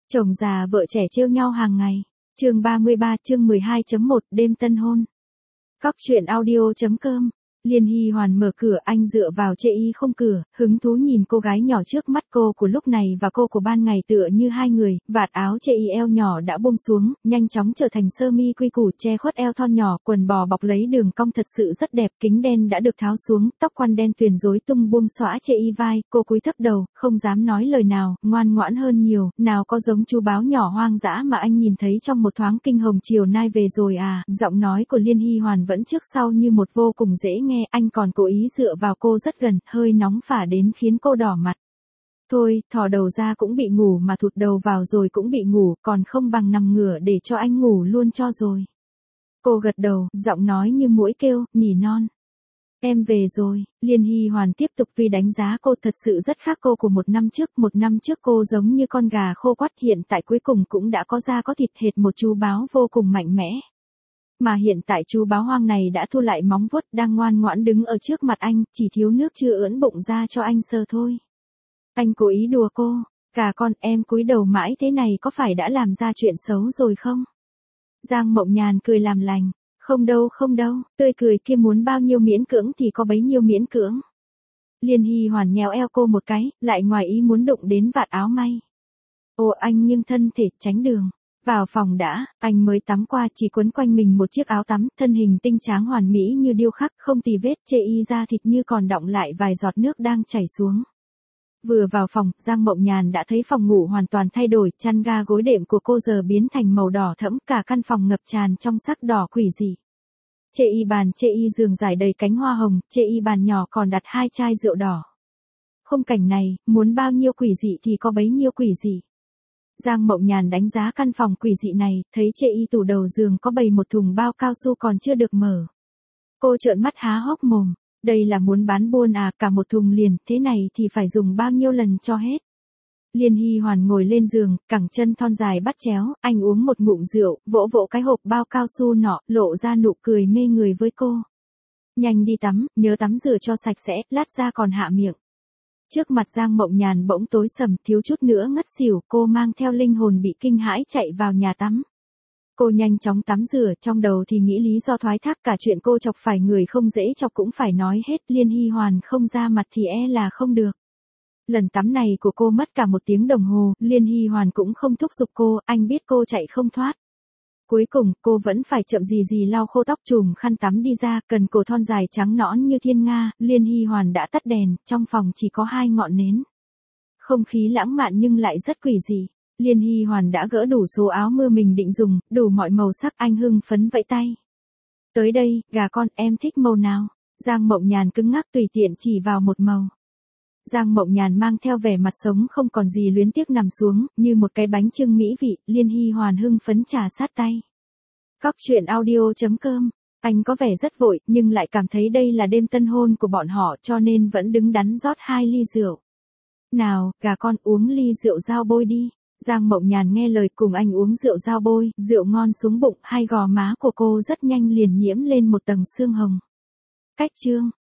Chồng già vợ trẻ trêu nhau hàng ngày. Chương 33, chương 12.1, đêm tân hôn. Cóc truyện audio.com. Liên Hy Hoàn mở cửa, anh dựa vào chệ y không cửa, hứng thú nhìn cô gái nhỏ trước mắt. Cô của lúc này và cô của ban ngày tựa như hai người. Vạt áo chệ y eo nhỏ đã buông xuống, nhanh chóng trở thành sơ mi quy củ che khuất eo thon nhỏ, quần bò bọc lấy đường cong thật sự rất đẹp. Kính đen đã được tháo xuống, tóc quăn đen tuyền rối tung buông xõa chệ y vai. Cô cúi thấp đầu, không dám nói lời nào, ngoan ngoãn hơn nhiều. Nào có giống chú báo nhỏ hoang dã mà anh nhìn thấy trong một thoáng kinh hồng chiều nay về rồi à. Giọng nói của Liên Hy Hoàn vẫn trước sau như một, vô cùng dễ nghe. Anh còn cố ý dựa vào cô rất gần, hơi nóng phả đến khiến cô đỏ mặt. Thôi, thò đầu ra cũng bị ngủ mà thụt đầu vào rồi cũng bị ngủ, còn không bằng nằm ngửa để cho anh ngủ luôn cho rồi. Cô gật đầu, giọng nói như muỗi kêu, nỉ non. Em về rồi. Liên Hy Hoàn tiếp tục tuy đánh giá cô thật sự rất khác cô của một năm trước. Một năm trước cô giống như con gà khô quắt, hiện tại cuối cùng cũng đã có da có thịt, hệt một chú báo vô cùng mạnh mẽ. Mà hiện tại chú báo hoang này đã thu lại móng vuốt, đang ngoan ngoãn đứng ở trước mặt anh, chỉ thiếu nước chưa ưỡn bụng ra cho anh sờ thôi. Anh cố ý đùa cô, gà con em cúi đầu mãi thế này có phải đã làm ra chuyện xấu rồi không? Giang Mộng Nhàn cười làm lành, không đâu, tươi cười kia muốn bao nhiêu miễn cưỡng thì có bấy nhiêu miễn cưỡng. Liên Hy Hoàn nhéo eo cô một cái, lại ngoài ý muốn đụng đến vạt áo may. Ồ, anh nghiêng thân thể tránh đường. Vào phòng đã, anh mới tắm qua, chỉ quấn quanh mình một chiếc áo tắm, thân hình tinh tráng hoàn mỹ như điêu khắc, không tì vết, chệ y da thịt như còn đọng lại vài giọt nước đang chảy xuống. Vừa vào phòng, Giang Mộng Nhàn đã thấy phòng ngủ hoàn toàn thay đổi, chăn ga gối đệm của cô giờ biến thành màu đỏ thẫm, cả căn phòng ngập tràn trong sắc đỏ quỷ dị. Chệ y bàn, chệ y giường trải đầy cánh hoa hồng, chệ y bàn nhỏ còn đặt 2 chai rượu đỏ. Khung cảnh này, muốn bao nhiêu quỷ dị thì có bấy nhiêu quỷ dị. Giang Mộng Nhàn đánh giá căn phòng quỷ dị này, thấy chệ y tủ đầu giường có bày một thùng bao cao su còn chưa được mở. Cô trợn mắt há hốc mồm, đây là muốn bán buôn à, cả một thùng liền, thế này thì phải dùng bao nhiêu lần cho hết. Liên Hy Hoàn ngồi lên giường, cẳng chân thon dài bắt chéo, anh uống một ngụm rượu, vỗ vỗ cái hộp bao cao su nọ, lộ ra nụ cười mê người với cô. Nhanh đi tắm, nhớ tắm rửa cho sạch sẽ, lát ra còn hạ miệng. Trước mặt Giang Mộng Nhàn bỗng tối sầm, thiếu chút nữa ngất xỉu, cô mang theo linh hồn bị kinh hãi chạy vào nhà tắm. Cô nhanh chóng tắm rửa, trong đầu thì nghĩ lý do thoái thác, cả chuyện cô chọc phải người không dễ chọc cũng phải nói hết. Liên Hy Hoàn không ra mặt thì là không được. Lần tắm này của cô mất cả 1 tiếng đồng hồ, Liên Hy Hoàn cũng không thúc giục cô, anh biết cô chạy không thoát. Cuối cùng, cô vẫn phải chậm gì lau khô tóc, chùm khăn tắm đi ra, cần cổ thon dài trắng nõn như thiên nga. Liên Hy Hoàn đã tắt đèn, trong phòng chỉ có 2 ngọn nến. Không khí lãng mạn nhưng lại rất quỷ dị. Liên Hy Hoàn đã gỡ đủ số áo mưa mình định dùng, đủ mọi màu sắc, anh hưng phấn vẫy tay. Tới đây, gà con, em thích màu nào? Giang Mộng Nhàn cứng ngắc tùy tiện chỉ vào một màu. Giang Mộng Nhàn mang theo vẻ mặt sống không còn gì luyến tiếc nằm xuống, như một cái bánh chưng mỹ vị. Liên Hy Hoàn hưng phấn trà sát tay. Cóc truyện audio.com. Anh có vẻ rất vội, nhưng lại cảm thấy đây là đêm tân hôn của bọn họ, cho nên vẫn đứng đắn rót 2 ly rượu. Nào, gà con, uống ly rượu dao bôi đi. Giang Mộng Nhàn nghe lời cùng anh uống rượu dao bôi, rượu ngon xuống bụng, 2 gò má của cô rất nhanh liền nhiễm lên một tầng sương hồng. Cách chương.